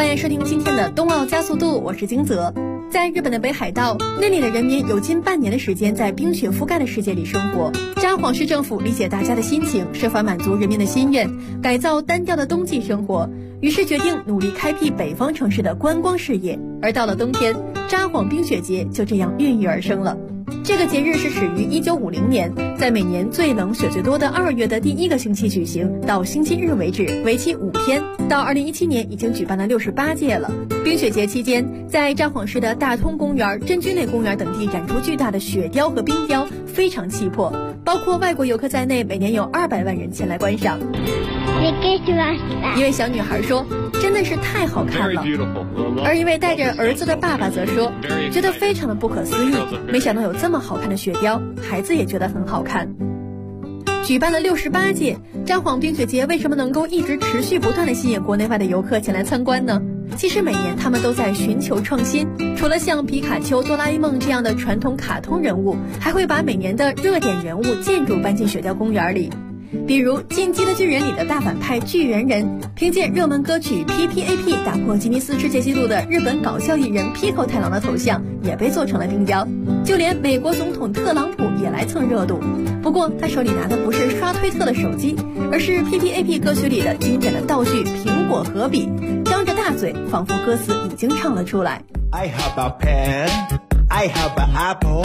欢迎收听今天的冬奥加速度，我是金泽。在日本的北海道，那里的人民有近半年的时间在冰雪覆盖的世界里生活。札幌市政府理解大家的心情，设法满足人民的心愿，改造单调的冬季生活，于是决定努力开辟北方城市的观光事业。而到了冬天，札幌冰雪节就这样孕育而生了。这个节日是始于1950年，在每年最冷雪最多的2月的第一个星期举行，到星期日为止，为期5天。到2017年已经举办了68届了。冰雪节期间，在札幌市的大通公园、真君内公园等地展出巨大的雪雕和冰雕，非常气魄，包括外国游客在内，每年有200万人前来观赏。一位小女孩说，真的是太好看了。而一位带着儿子的爸爸则说，觉得非常的不可思议，没想到有这么好看的雪雕，孩子也觉得很好看。举办了68届，札幌冰雪节为什么能够一直持续不断地吸引国内外的游客前来参观呢？其实每年他们都在寻求创新，除了像皮卡丘、哆啦 A 梦这样的传统卡通人物，还会把每年的热点人物建筑搬进雪雕公园里。比如《进击的巨人》里的大反派巨人人，凭借热门歌曲 PPAP 打破吉尼斯世界纪录的日本搞笑艺人 Pico 太郎的头像也被做成了冰雕，就连美国总统特朗普也来蹭热度。不过他手里拿的不是刷推特的手机，而是 PPAP 歌曲里的经典的道具苹果和笔，张着大嘴，仿佛歌词已经唱了出来。 I have a pen, I have an apple,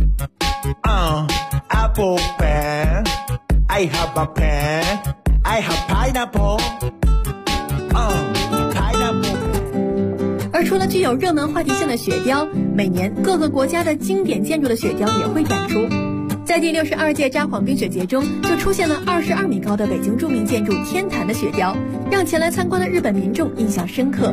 apple pen, I have a pen, I have pineapple, pineapple。 而除了具有热门话题性的雪雕，每年各个国家的经典建筑的雪雕也会展出。在第62届札幌冰雪节中，就出现了22米高的北京著名建筑天坛的雪雕，让前来参观的日本民众印象深刻。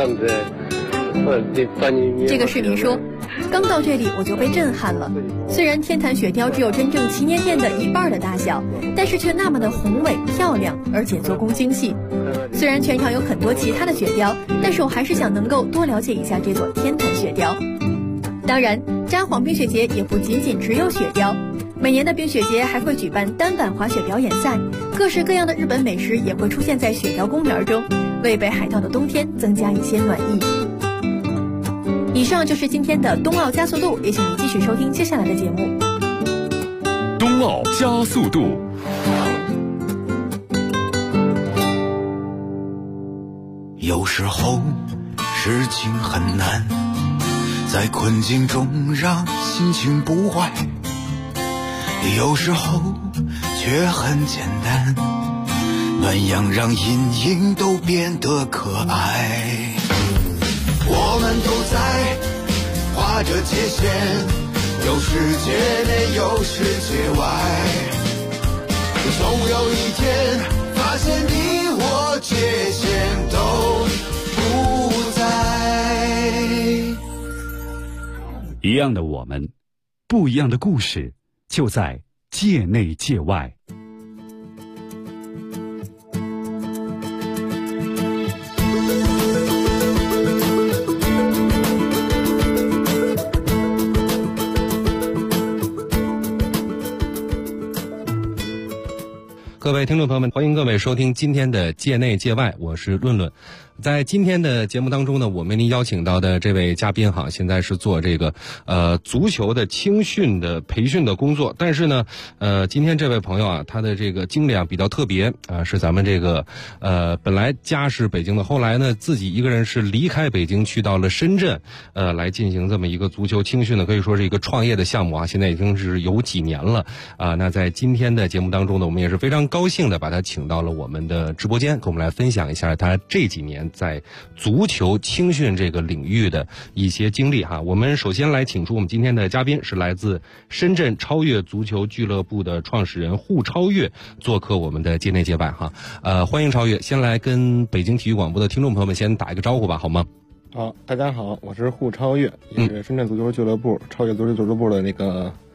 这个市民说，刚到这里我就被震撼了。虽然天坛雪雕只有真正祈年殿的1半的大小，但是却那么的宏伟漂亮，而且做工精细。虽然全场有很多其他的雪雕，但是我还是想能够多了解一下这座天坛雪雕。当然，札幌冰雪节也不仅仅只有雪雕，每年的冰雪节还会举办单板滑雪表演赛，各式各样的日本美食也会出现在雪雕公园中，为北海道的冬天增加一些暖意。以上就是今天的冬奥加速度，也请您继续收听接下来的节目。 冬奥加速度。 有时候事情很难，在困境中让心情不坏，有时候却很简单，暖阳让阴影都变得可爱。我们都在画着界限，有世界内有世界外，总有一天发现你我界限都不在。 一样的我们，不一样的故事，就在界内界外。 各位听众朋友们，欢迎各位收听今天的界内界外，我是论论。在今天的节目当中呢，我们邀请到的这位嘉宾哈，现在是做这个足球的青训的培训的工作，但是呢今天这位朋友啊，他的这个经历啊比较特别啊，是咱们这个本来家是北京的，后来呢自己一个人是离开北京去到了深圳来进行这么一个足球青训呢，可以说是一个创业的项目啊，现在已经是有几年了啊。那在今天的节目当中呢，我们也是非常高兴的把他请到了我们的直播间，跟我们来分享一下他这几年在足球青训这个领域的一些经历哈。我们首先来请出我们今天的嘉宾，是来自深圳超越足球俱乐部的创始人户超越，做客我们的界内界外哈。欢迎超越，先来跟北京体育广播的听众朋友们先打一个招呼吧，好吗？ 好，大家好，我是户超越，也是深圳足球俱乐部超越足球俱乐部的那个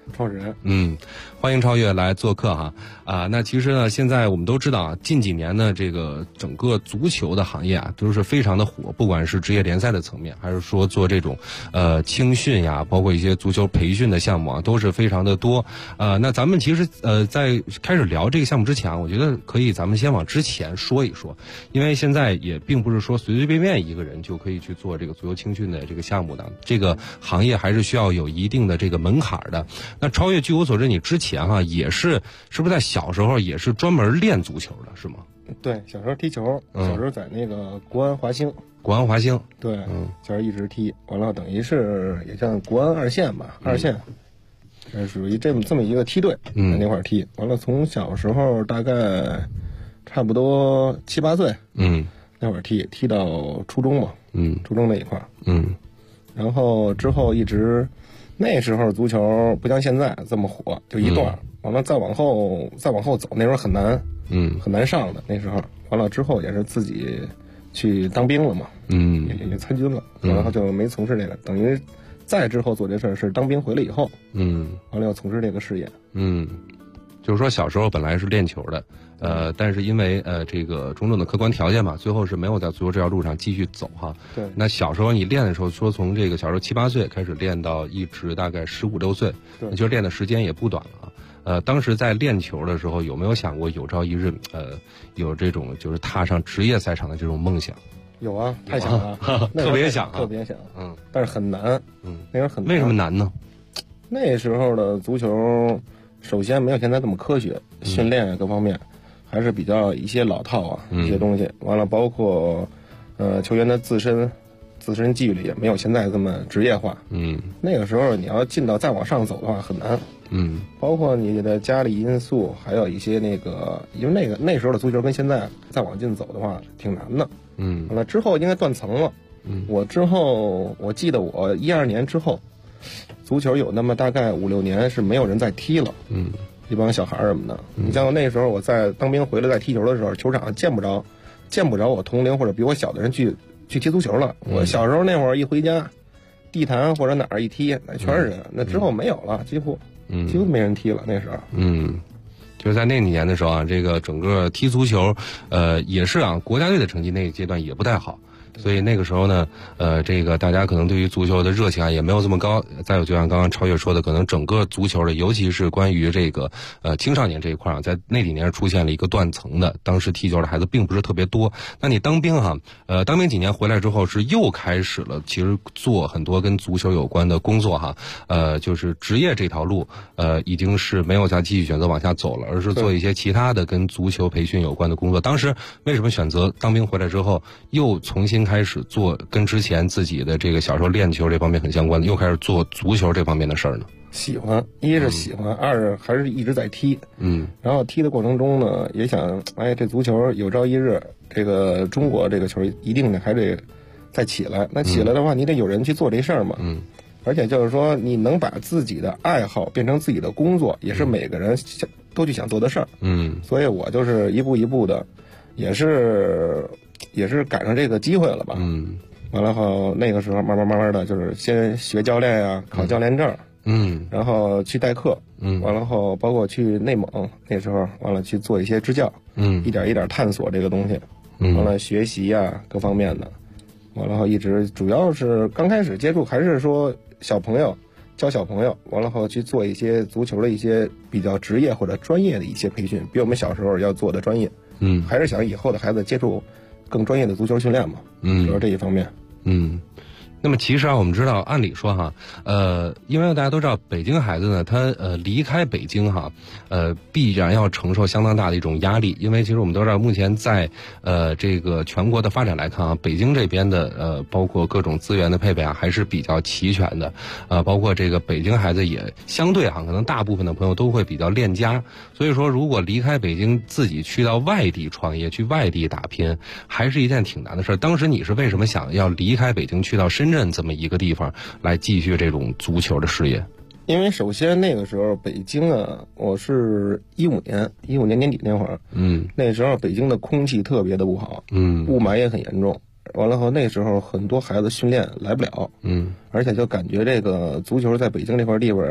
创始人。 欢迎超越来做客哈那其实呢，现在我们都知道啊，近几年呢，这个整个足球的行业啊，都是非常的火，不管是职业联赛的层面，还是说做这种青训呀，包括一些足球培训的项目啊，都是非常的多。那咱们其实在开始聊这个项目之前，我觉得可以咱们先往之前说一说，因为现在也并不是说随随便便一个人就可以去做这个足球青训的这个项目的，这个行业还是需要有一定的这个门槛的。那超越，据我所知，你之前也是不是在小时候也是专门练足球的，是吗？ 对，小时候踢球，小时候在那个国安华兴。对，小时候一直踢，完了等于是也像国安二线吧，二线，属于这么一个梯队，在那块踢。完了，从小时候大概差不多7、8岁，那会儿踢到初中嘛，初中那一块，然后之后一直。那时候足球不像现在这么火，就一段，完了再往后走，那时候很难，很难上的那时候。完了之后也是自己去当兵了嘛，也参军了，然后就没从事这个。等于再之后做这事儿是当兵回来以后，完了要从事这个事业， 就是说小时候本来是练球的，但是因为这个种种的客观条件嘛，最后是没有在足球这条路上继续走哈。 对。 那小时候你练的时候，说从这个小时候7、8岁开始练到一直大概15、16岁， 对， 其实练的时间也不短了啊。当时在练球的时候，有没有想过有朝一日有这种就是踏上职业赛场的这种梦想？ 有啊，太想了， 特别想， 特别想，但是很难，那时候很难。 为什么难呢？ 那时候的足球，首先没有现在这么科学，训练各方面还是比较一些老套啊，一些东西。完了，包括球员的自身纪律也没有现在这么职业化。那个时候你要进到再往上走的话很难。包括你的家里因素，还有一些因为那时候的足球跟现在再往进走的话挺难的。完了之后应该断层了。我记得我12年之后，足球有那么大概5、6年是没有人再踢了。一帮小孩什么的。你像那时候我在当兵回来在踢球的时候，球场上见不着我同龄或者比我小的人去踢足球了。我小时候那会儿一回家，地坛或者哪儿一踢，那全是人。那之后没有了，几乎没人踢了。那时候， 就是在那几年的时候啊，这个整个踢足球，也是啊，国家队的成绩那个阶段也不太好。所以那个时候呢，这个大家可能对于足球的热情啊也没有这么高。再有就像刚刚超越说的，可能整个足球的，尤其是关于这个青少年这一块啊，在那几年出现了一个断层的。当时踢球的孩子并不是特别多。那你当兵当兵几年回来之后，是又开始了其实做很多跟足球有关的工作就是职业这条路已经是没有再继续选择往下走了，而是做一些其他的跟足球培训有关的工作。当时为什么选择当兵回来之后又重新开始做跟之前自己的这个小时候练球这方面很相关的，又开始做足球这方面的事儿呢？ 喜欢，一是喜欢，二是还是一直在踢。然后踢的过程中呢，也想，这足球有朝一日，这个中国这个球一定得还得再起来。那起来的话，你得有人去做这事儿嘛。而且就是说，你能把自己的爱好变成自己的工作，也是每个人都去想做的事儿。所以我就是一步一步的，也是赶上这个机会了吧。完了后那个时候慢慢的就是先学教练呀，考教练证。然后去代课。完了后包括去内蒙，那时候完了去做一些支教。一点一点探索这个东西。完了学习呀各方面的。完了后一直主要是刚开始接触还是说小朋友教小朋友，完了后去做一些足球的一些比较职业或者专业的一些培训，比我们小时候要做的专业。还是想以后的孩子接触更专业的足球训练嘛。主要这一方面。 那么其实我们知道，按理说因为大家都知道，北京孩子呢，他离开北京必然要承受相当大的一种压力，因为其实我们都知道，目前在这个全国的发展来看北京这边的包括各种资源的配备还是比较齐全的，包括这个北京孩子也相对可能大部分的朋友都会比较恋家，所以说如果离开北京自己去到外地创业，去外地打拼，还是一件挺难的事儿。当时你是为什么想要离开北京去到深圳这么一个地方来继续这种足球的事业？ 因为首先那个时候北京我是15年年底那会儿，那时候北京的空气特别的不好，雾霾也很严重。完了后那时候很多孩子训练来不了，而且就感觉这个足球在北京这块地方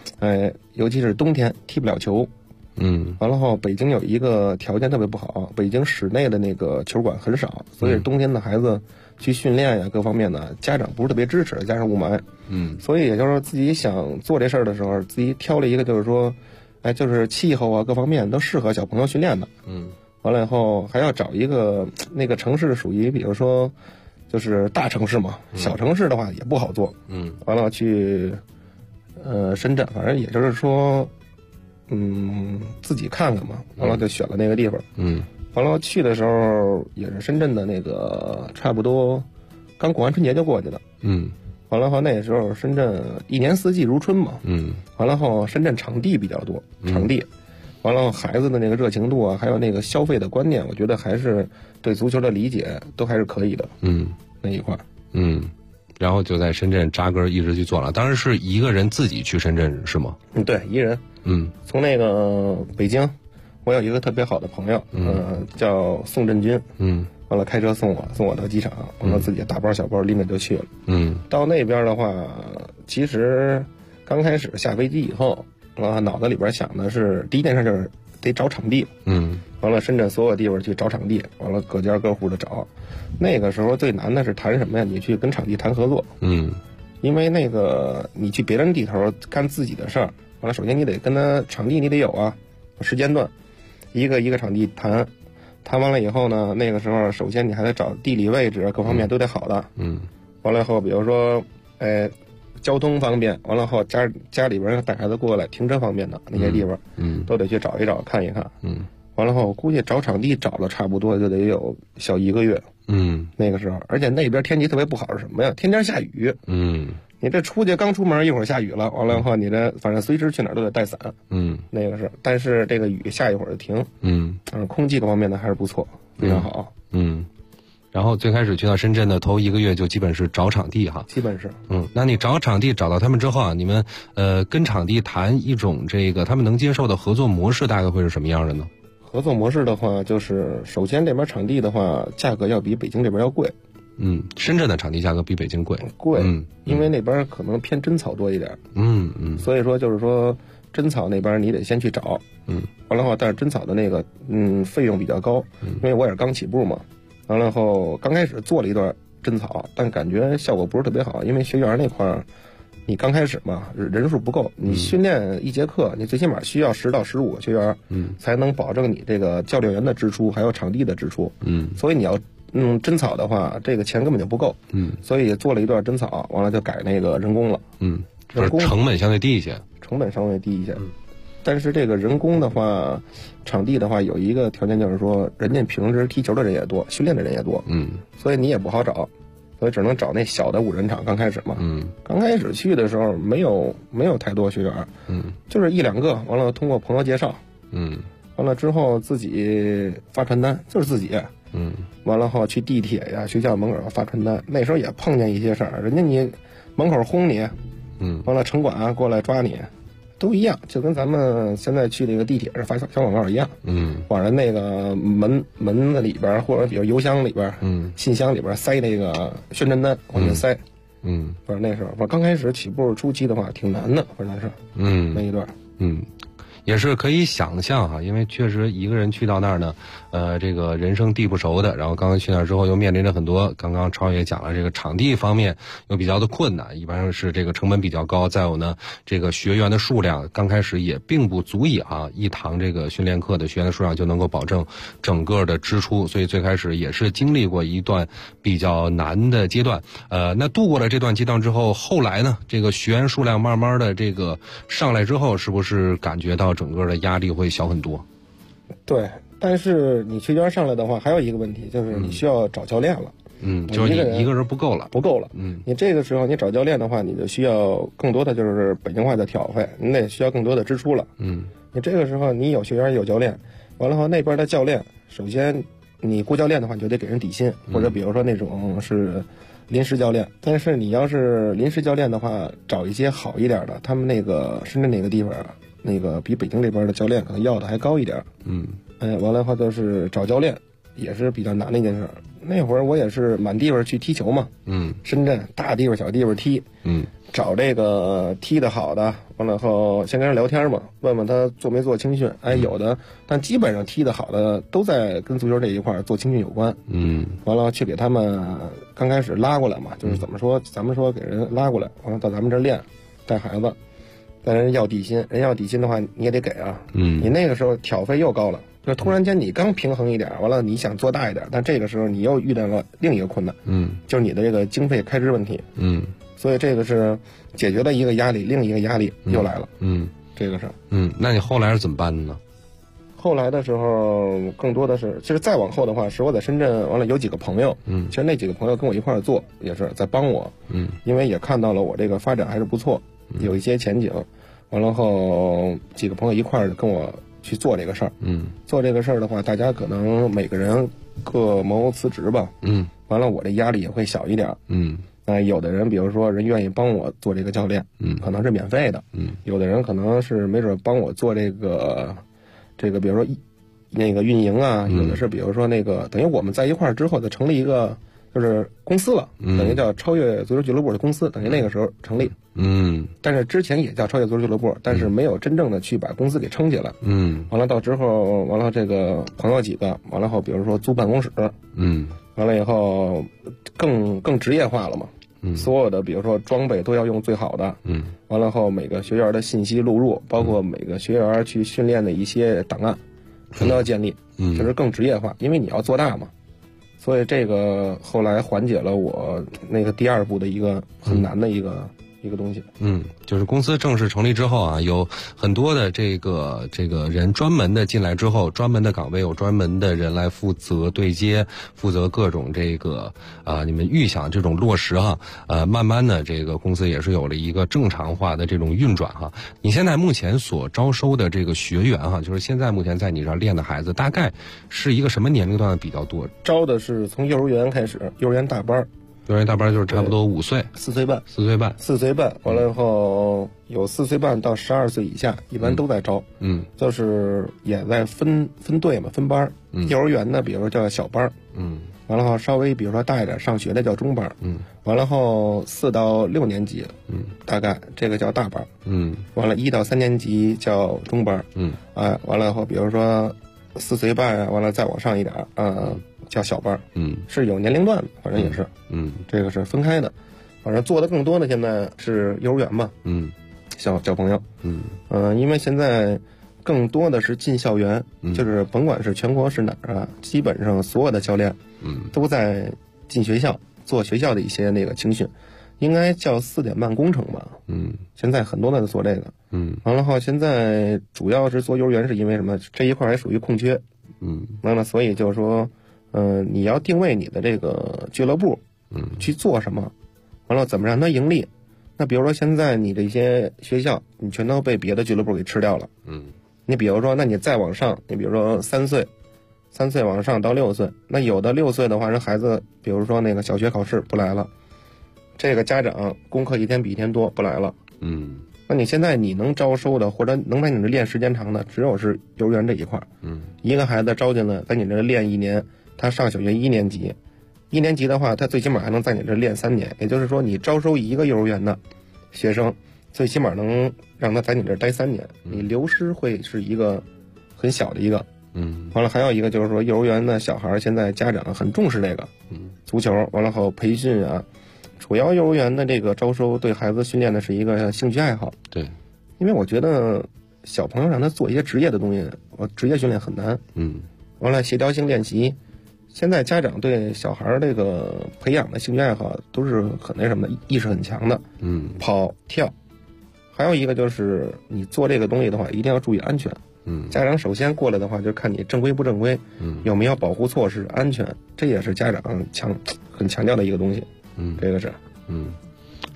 尤其是冬天踢不了球。完了后，北京有一个条件特别不好，北京室内的那个球馆很少，所以冬天的孩子去训练呀，各方面的家长不是特别支持，加上雾霾，所以也就是说自己想做这事儿的时候，自己挑了一个就是说，就是气候啊各方面都适合小朋友训练的，完了以后还要找一个那个城市属于比如说就是大城市嘛，小城市的话也不好做，完了去深圳，反正也就是说。自己看看嘛，完了就选了那个地方。完了去的时候也是深圳的那个，差不多刚过完春节就过去了。完了后那时候深圳一年四季如春嘛。完了后深圳场地比较多，场地。完了孩子的那个热情度啊，还有那个消费的观念，我觉得还是对足球的理解都还是可以的。那一块。 然后就在深圳扎根一直去做了。当时是一个人自己去深圳是吗？ 对，一人。从那个北京，我有一个特别好的朋友，叫宋振军，完了开车送我到机场，完了自己大包小包拎着就去了。到那边的话，其实刚开始下飞机以后，脑子里边想的是第一件事就是得找场地。完了深圳所有地方去找场地，完了各家各户的找。那个时候最难的是谈什么呀？你去跟场地谈合作。因为那个你去别人地头干自己的事儿，完了首先你得跟他场地你得有啊，时间段，一个一个场地谈完了以后呢，那个时候首先你还得找地理位置各方面都得好的。完了以后比如说交通方便，完了后家里边带孩子过来停车方便的那些地方，都得去找一找看一看。完了后我估计找场地找了差不多就得有小1个月。那个时候，而且那边天气特别不好是什么呀？天天下雨。你这刚出门一会儿下雨了，完了以后你这反正随时去哪儿都得带伞。那个是，但是这个雨下一会儿就停。空气各方面的还是不错，非常好。 然后最开始去到深圳的头1个月就基本是找场地哈。 基本是。 那你找场地找到他们之后啊，你们跟场地谈一种这个他们能接受的合作模式，大概会是什么样的呢？ 合作模式的话，就是首先这边场地的话，价格要比北京这边要贵。 深圳的场地价格比北京贵。 因为那边可能偏真草多一点。所以说就是说真草那边你得先去找。完了后，但是真草的那个费用比较高，因为我也是刚起步嘛。完了后刚开始做了一段真草，但感觉效果不是特别好，因为学员那块儿你刚开始嘛人数不够，你训练一节课你最起码需要10到15个学员，才能保证你这个教练员的支出还有场地的支出。所以你要真草的话，这个钱根本就不够。所以做了一段真草，完了就改那个人工了。 人工成本相对低一些。 但是这个人工的话，场地的话有一个条件就是说，人家平时踢球的人也多，训练的人也多。所以你也不好找，所以只能找那小的5人场。刚开始嘛，刚开始去的时候没有太多学员，就是1、2个，完了通过朋友介绍，完了之后自己发传单，就是自己。完了后去地铁呀、学校门口发传单，那时候也碰见一些事儿，人家你门口轰你，完了城管过来抓你，都一样，就跟咱们现在去那个地铁上发小广告一样。往人那个门子里边，或者比如邮箱里边，信箱里边塞那个宣传单，往进塞。反正那时候，我刚开始起步初期的话挺难的，反正是那一段。 也是可以想象哈，因为确实一个人去到那儿呢，这个人生地不熟的，然后刚刚去那儿之后又面临着很多，刚刚超也讲了，这个场地方面又比较的困难，一般是这个成本比较高，再有呢，这个学员的数量刚开始也并不足以一堂这个训练课的学员的数量就能够保证整个的支出，所以最开始也是经历过一段比较难的阶段。那度过了这段阶段之后，后来呢，这个学员数量慢慢的这个上来之后，是不是感觉到整个的压力会小很多？ 对，但是你学员上来的话，还有一个问题就是你需要找教练了。 就是你一个人不够了。 你这个时候你找教练的话，你就需要更多的就是北京话的挑费，你得需要更多的支出了。你这个时候你有学员有教练，完了后那边的教练，首先你雇教练的话，你就得给人底薪，或者比如说那种是临时教练。但是你要是临时教练的话，找一些好一点的，他们那个深圳那个地方那个比北京这边的教练可能要的还高一点。完了的话就是找教练也是比较难的一件事。 那会儿我也是满地方去踢球嘛，深圳大地方小地方踢，找这个踢得好的，完了后先跟人聊天嘛，问问他做没做青训，有的，但基本上踢得好的都在跟足球这一块做青训有关，完了去给他们刚开始拉过来嘛，就是怎么说，咱们说给人拉过来，完了到咱们这儿练，带孩子，但人要底薪，人要底薪的话你也得给啊，你那个时候挑费又高了。就突然间你刚平衡一点，完了你想做大一点，但这个时候你又遇到了另一个困难，就是你的这个经费开支问题，所以这个是解决了一个压力，另一个压力又来了，这个是， 那你后来是怎么办的呢？ 后来的时候更多的是，其实再往后的话，是我在深圳完了有几个朋友，其实那几个朋友跟我一块儿做，也是在帮我，因为也看到了我这个发展还是不错，有一些前景，完了后几个朋友一块儿跟我去做这个事儿，做这个事儿的话，大家可能每个人各谋辞职吧，完了我这压力也会小一点，有的人比如说人愿意帮我做这个教练，可能是免费的，有的人可能是没准帮我做这个比如说那个运营啊，有的是比如说那个等于我们在一块儿之后就成立一个就是公司了，等于叫超越足球俱乐部的公司，等于那个时候成立，但是之前也叫超越足球俱乐部，但是没有真正的去把公司给撑起来，完了到之后，完了这个朋友几个，完了后比如说租办公室，完了以后更职业化了嘛，所有的比如说装备都要用最好的，完了后每个学员的信息录入，包括每个学员去训练的一些档案，全都要建立，就是更职业化，因为你要做大嘛。所以这个后来缓解了我那个第二步的一个很难的一个东西。 就是公司正式成立之后啊，有很多的这个人专门的进来之后，专门的岗位有专门的人来负责对接，负责各种这个你们预想这种落实哈，慢慢的这个公司也是有了一个正常化的这种运转哈。你现在目前所招收的这个学员哈，就是现在目前在你这儿练的孩子，大概是一个什么年龄段比较多？ 招的是从幼儿园开始，幼儿园大班。 幼儿园大班就是差不多5岁 ，4岁半 ，4岁半， 完了以后有4岁半到12岁以下，一般都在招，就是也在分队嘛，分班，幼儿园呢，比如说叫小班，完了后稍微比如说大一点上学的叫中班，完了后4到6年级，大概这个叫大班，完了1到3年级叫中班，完了后比如说4岁半啊，完了再往上一点，叫小班，是有年龄段的，反正也是，这个是分开的，反正做的更多的现在是幼儿园嘛，小朋友，因为现在更多的是进校园，就是甭管是全国是哪儿啊，基本上所有的教练，都在进学校做学校的一些那个青训，应该叫4点半工程吧，现在很多的做这个，完了后现在主要是做幼儿园是因为什么？这一块还属于空缺，完了所以就是说。你要定位你的这个俱乐部，去做什么，完了怎么让它盈利？那比如说现在你这些学校，你全都被别的俱乐部给吃掉了，你比如说，那你再往上，你比如说3岁往上到6岁，那有的6岁的话，人孩子比如说那个小学考试不来了，这个家长功课一天比一天多不来了，那你现在你能招收的或者能在你这练时间长的，只有是幼儿园这一块，一个孩子招进来，在你这练1年。他上小学1年级，1年级的话，他最起码还能在你这练3年，也就是说，你招收一个幼儿园的学生，最起码能让他在你这待3年，你流失会是一个很小的一个，完了还有一个就是说，幼儿园的小孩现在家长很重视这个，足球，完了后培训啊，主要幼儿园的这个招收对孩子训练的是一个兴趣爱好， 对， 因为我觉得小朋友让他做一些职业的东西，我职业训练很难，完了协调性练习。现在家长对小孩这个培养的兴趣爱好都是很那什么的，意识很强的，跑跳，还有一个就是你做这个东西的话，一定要注意安全，家长首先过来的话就看你正规不正规，有没有保护措施，安全，这也是家长很强调的一个东西，这个是，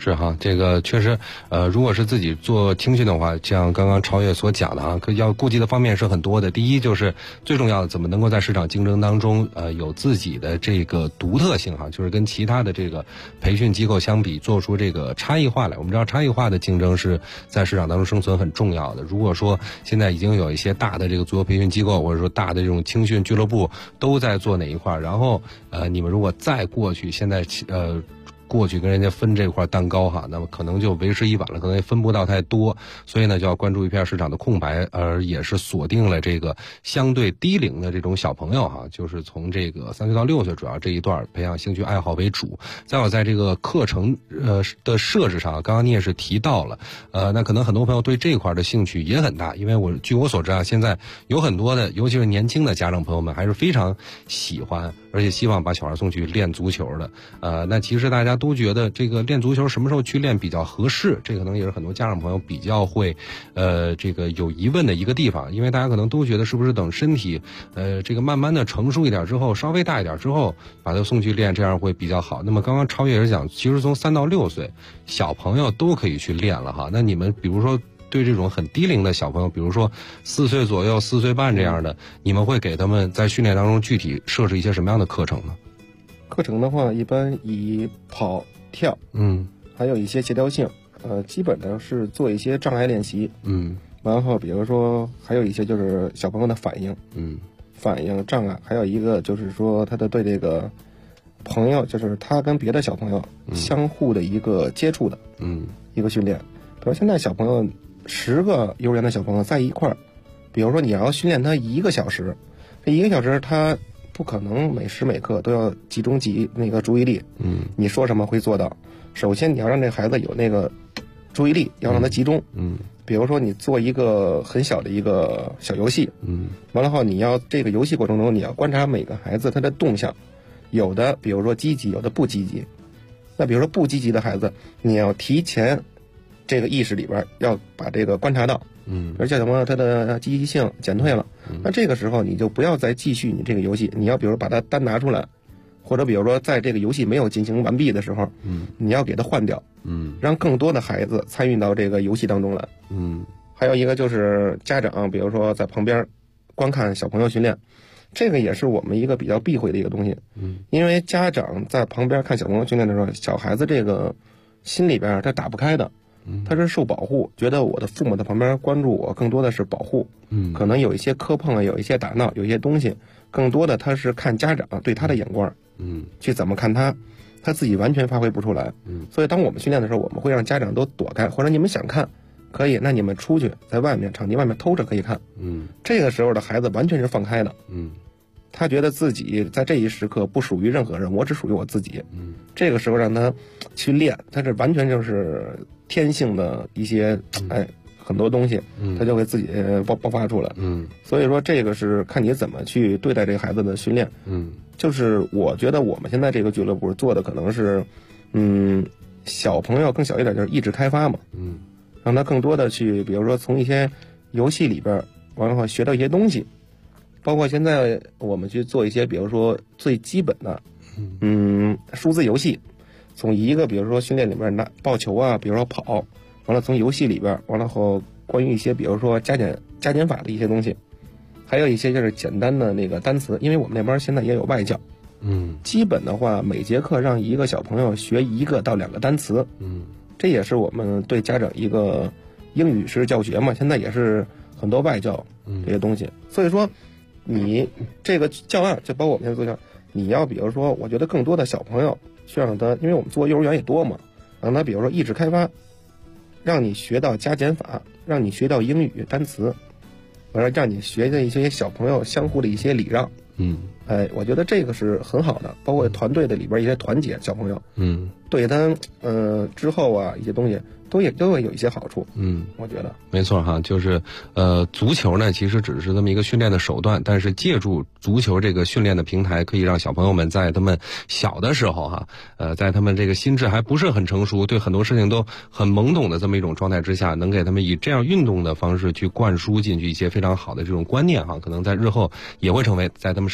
是哈，这个确实，如果是自己做青训的话，像刚刚超越所讲的啊，要顾及的方面是很多的。第一就是最重要的，怎么能够在市场竞争当中，有自己的这个独特性哈，就是跟其他的这个培训机构相比，做出这个差异化来。我们知道差异化的竞争是在市场当中生存很重要的。如果说现在已经有一些大的这个足球培训机构，或者说大的这种青训俱乐部都在做哪一块，然后你们如果再过去，现在过去跟人家分这块蛋糕哈，那么可能就为时已晚了，可能也分不到太多，所以呢就要关注一片市场的空白，而也是锁定了这个相对低龄的这种小朋友哈，就是从这个3岁到6岁主要这一段培养兴趣爱好为主。再有在这个课程的设置上，刚刚你也是提到了，那可能很多朋友对这块的兴趣也很大，因为据我所知啊，现在有很多的尤其是年轻的家长朋友们还是非常喜欢而且希望把小孩送去练足球的。那其实大家都觉得这个练足球什么时候去练比较合适，这可能也是很多家长朋友比较会这个有疑问的一个地方，因为大家可能都觉得是不是等身体这个慢慢的成熟一点之后，稍微大一点之后把他送去练，这样会比较好。那么刚刚超越也是讲，其实从3到6岁小朋友都可以去练了哈。那你们比如说对这种很低龄的小朋友，比如说4岁左右、4岁半这样的，你们会给他们在训练当中具体设置一些什么样的课程呢？ 课程的话，一般以跑、跳，还有一些协调性，基本上是做一些障碍练习，然后比如说还有一些就是小朋友的反应，反应障碍，还有一个就是说他的对这个朋友，就是他跟别的小朋友相互的一个接触的，一个训练。比如现在小朋友10个幼儿园的小朋友在一块儿，比如说你要训练他1个小时，这1个小时他不可能每时每刻都要集中那个注意力，你说什么会做到。首先你要让这孩子有那个注意力，要让他集中，比如说你做一个很小的一个小游戏，完了后你要这个游戏过程中你要观察每个孩子他的动向，有的比如说积极，有的不积极。那比如说不积极的孩子，你要提前这个意识里边要把这个观察到，而且什么他的积极性减退了，那这个时候你就不要再继续你这个游戏，你要比如把它单拿出来，或者比如说在这个游戏没有进行完毕的时候，你要给它换掉，让更多的孩子参与到这个游戏当中来。还有一个就是家长，比如说在旁边观看小朋友训练，这个也是我们一个比较避讳的一个东西，因为家长在旁边看小朋友训练的时候，小孩子这个心里边他打不开的。他是受保护，觉得我的父母在旁边关注我，更多的是保护，可能有一些磕碰啊，有一些打闹，有一些东西，更多的他是看家长对他的眼光，去怎么看他自己完全发挥不出来，所以当我们训练的时候，我们会让家长都躲开，或者你们想看可以，那你们出去在外面场地外面偷着可以看，这个时候的孩子完全是放开的，他觉得自己在这一时刻不属于任何人，我只属于我自己，这个时候让他去练，他这完全就是天性的一些很多东西，他就会自己爆发出来，所以说这个是看你怎么去对待这个孩子的训练，就是我觉得我们现在这个俱乐部做的可能是小朋友更小一点，就是意志开发嘛，让他更多的去比如说从一些游戏里边完了后学到一些东西，包括现在我们去做一些比如说最基本的数字游戏，从一个比如说训练里面拿抱球啊，比如说跑，完了从游戏里边完了后关于一些比如说加减法的一些东西，还有一些就是简单的那个单词，因为我们那边现在也有外教，基本的话每节课让一个小朋友学1个到2个单词，这也是我们对家长一个英语式教学嘛，现在也是很多外教这些东西，所以说你这个教案就包括我们现在做教，你要比如说我觉得更多的小朋友需要让他，因为我们做幼儿园也多嘛，让他比如说意志开发，让你学到加减法，让你学到英语单词，完了让你学的一些小朋友相互的一些礼让，我觉得这个是很好的，包括团队的里边一些团结小朋友，对他之后啊一些东西都会有一些好处，我觉得没错哈，就是足球呢其实只是这么一个训练的手段，但是借助足球这个训练的平台，可以让小朋友们在他们小的时候哈，在他们这个心智还不是很成熟，对很多事情都很懵懂的这么一种状态之下，能给他们以这样运动的方式去灌输进去一些非常好的这种观念哈，可能在日后也会成为在他们生活当中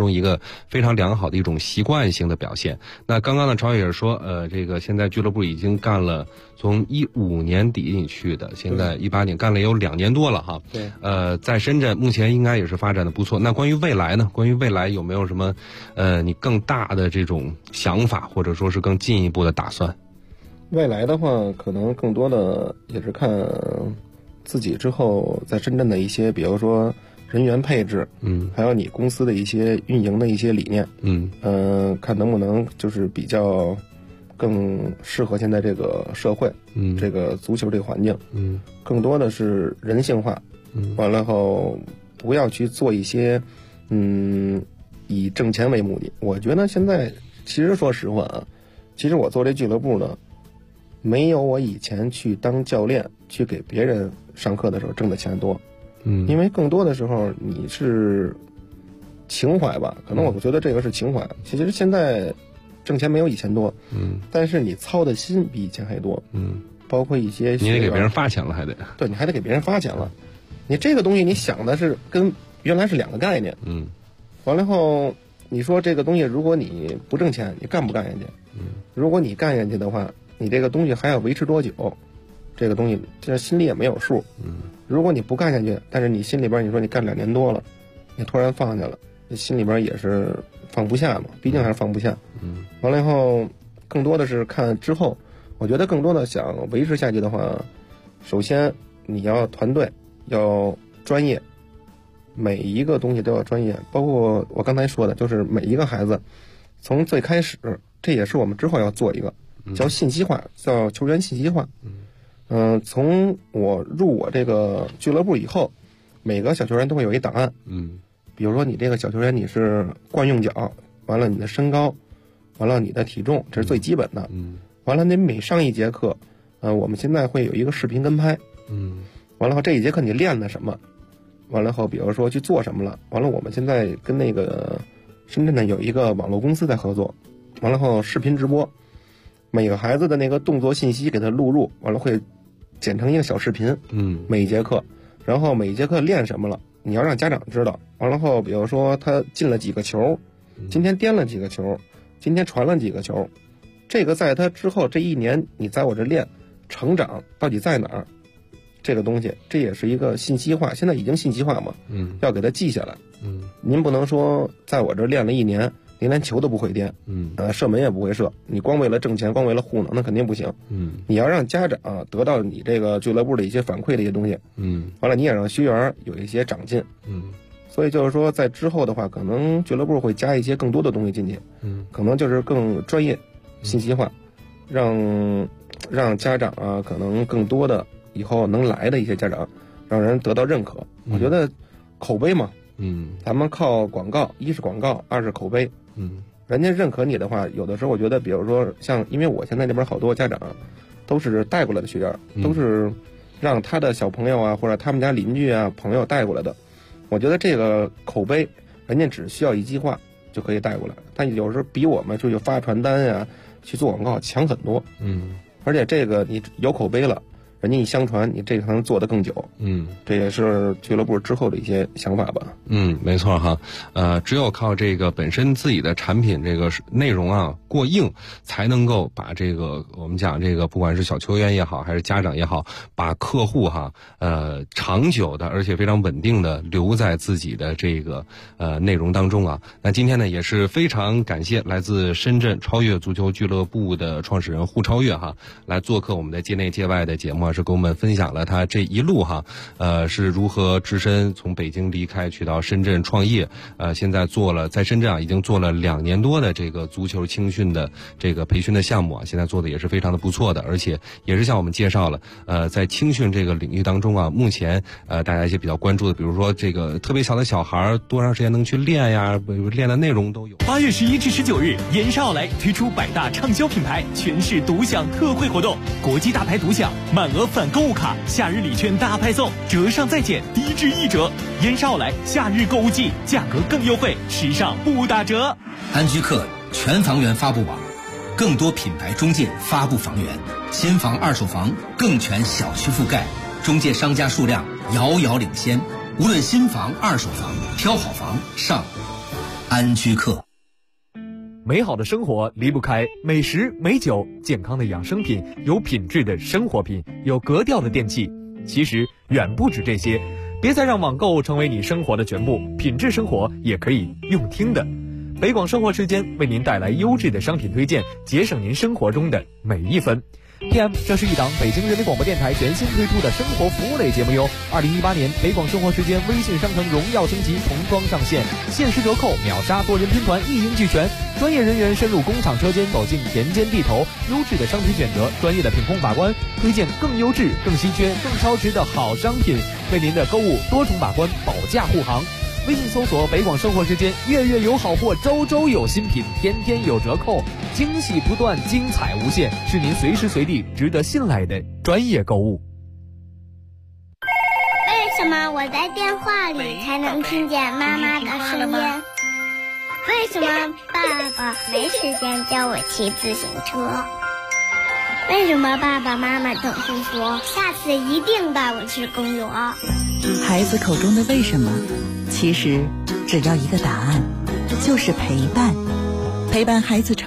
中一个非常良好的一种习惯性的表现。那刚刚呢，超越也是说，这个现在俱乐部已经干了从15年底你去的，现在18年干了有2年多了哈。 对。 在深圳目前应该也是发展的不错。那关于未来呢？关于未来有没有什么你更大的这种想法，或者说是更进一步的打算？ 未来的话，可能更多的也是看自己之后在深圳的一些，比如说人员配置，还有你公司的一些运营的一些理念，看能不能就是比较更适合现在这个社会，这个足球这个环境，更多的是人性化，完了后不要去做一些，以挣钱为目的。我觉得现在其实说实话啊，其实我做这俱乐部呢，没有我以前去当教练去给别人上课的时候挣的钱多，因为更多的时候你是情怀吧，可能我觉得这个是情怀。其实现在挣钱没有以前多，但是你操的心比以前还多，包括一些你得给别人发钱了，还得对，你还得给别人发钱了。你这个东西你想的是跟原来是2个概念，完了后你说这个东西如果你不挣钱，你干不干下去？如果你干下去的话，你这个东西还要维持多久？这个东西这心里也没有数。如果你不干下去，但是你心里边你说你干2年多了，你突然放下了，你心里边也是放不下嘛，毕竟还是放不下。完了以后，更多的是看之后，我觉得更多的想维持下去的话，首先你要团队，要专业，每一个东西都要专业，包括我刚才说的，就是每一个孩子从最开始，这也是我们之后要做一个叫信息化，叫球员信息化。从我入我这个俱乐部以后，每个小球员都会有一档案。比如说你这个小球员你是惯用脚，完了你的身高，完了你的体重，这是最基本的。完了你每上一节课，我们现在会有一个视频跟拍。完了后这一节课你练了什么？完了后比如说去做什么了？完了我们现在跟那个深圳的有一个网络公司在合作，完了后视频直播，每个孩子的那个动作信息给他录入，完了会剪成一个小视频，每一节课，然后每一节课练什么了，你要让家长知道。完了后比如说他进了几个球，今天颠了几个球，今天传了几个球，这个在他之后这1年你在我这练成长到底在哪儿，这个东西这也是一个信息化，现在已经信息化嘛，要给他记下来。您不能说在我这练了1年您连球都不会颠，射门也不会射，你光为了挣钱，光为了糊弄，那肯定不行。你要让家长得到你这个俱乐部的一些反馈的一些东西，完了你也让学员有一些长进，所以就是说在之后的话，可能俱乐部会加一些更多的东西进去，可能就是更专业、信息化，让家长可能更多的以后能来的一些家长，让人得到认可。我觉得口碑嘛，咱们靠广告，一是广告，二是口碑。人家认可你的话，有的时候我觉得，比如说像，因为我现在这边好多家长都是带过来的学员，都是让他的小朋友或者他们家邻居朋友带过来的。我觉得这个口碑，人家只需要一句话就可以带过来，但有时候比我们出去发传单去做广告强很多。而且这个你有口碑了，人家一相传，你这个还能做得更久。这也是俱乐部之后的一些想法吧。 没错哈。只有靠这个本身自己的产品这个内容过硬，才能够把这个我们讲这个不管是小球员也好，还是家长也好，把客户长久的而且非常稳定的留在自己的这个内容当中。那今天呢也是非常感谢来自深圳超越足球俱乐部的创始人胡超越来做客我们的界内界外的节目，是跟我们分享了他这一路是如何只身从北京离开去到深圳创业，现在在深圳已经做了2年多的这个足球青训的这个培训的项目现在做的也是非常的不错的，而且也是向我们介绍了在青训这个领域当中目前大家一些比较关注的，比如说这个特别小的小孩多长时间能去练呀，练的内容都有。 8月11至19日，延沙奥莱推出百大畅销品牌全市独享特惠活动，国际大牌独享，满额返购物卡，夏日礼券大派送，折上再减，低至1折。延沙奥莱夏日购物季，价格更优惠，时尚不打折。 安居客全房源发布网，更多品牌中介发布房源，新房二手房更全小区覆盖，中介商家数量遥遥领先。无论新房二手房，挑好房上安居客。 美好的生活离不开美食美酒，健康的养生品，有品质的生活品，有格调的电器。其实远不止这些，别再让网购成为你生活的全部，品质生活也可以用听的。北广生活时间为您带来优质的商品推荐，节省您生活中的每一分。PM， 这是一档北京人民广播电台全新推出的生活服务类节目哟。2018年北广生活时间微信商城荣耀升级重装上线，限时折扣，秒杀多人拼团，一应俱全。专业人员深入工厂车间，走进田间地头，优质的商品选择，专业的品控把关，推荐更优质、更稀缺、更超值的好商品，为您的购物多重把关，保价护航。微信搜索北广生活时间，月月有好货，周周有新品，天天有折扣，惊喜不断，精彩无限，是您随时随地值得信赖的专业购物。 为什么我在电话里才能听见妈妈的声音？为什么爸爸没时间教我骑自行车？为什么爸爸妈妈总是说下次一定带我去公园？ 孩子口中的为什么，其实只要一个答案，就是陪伴。陪伴孩子成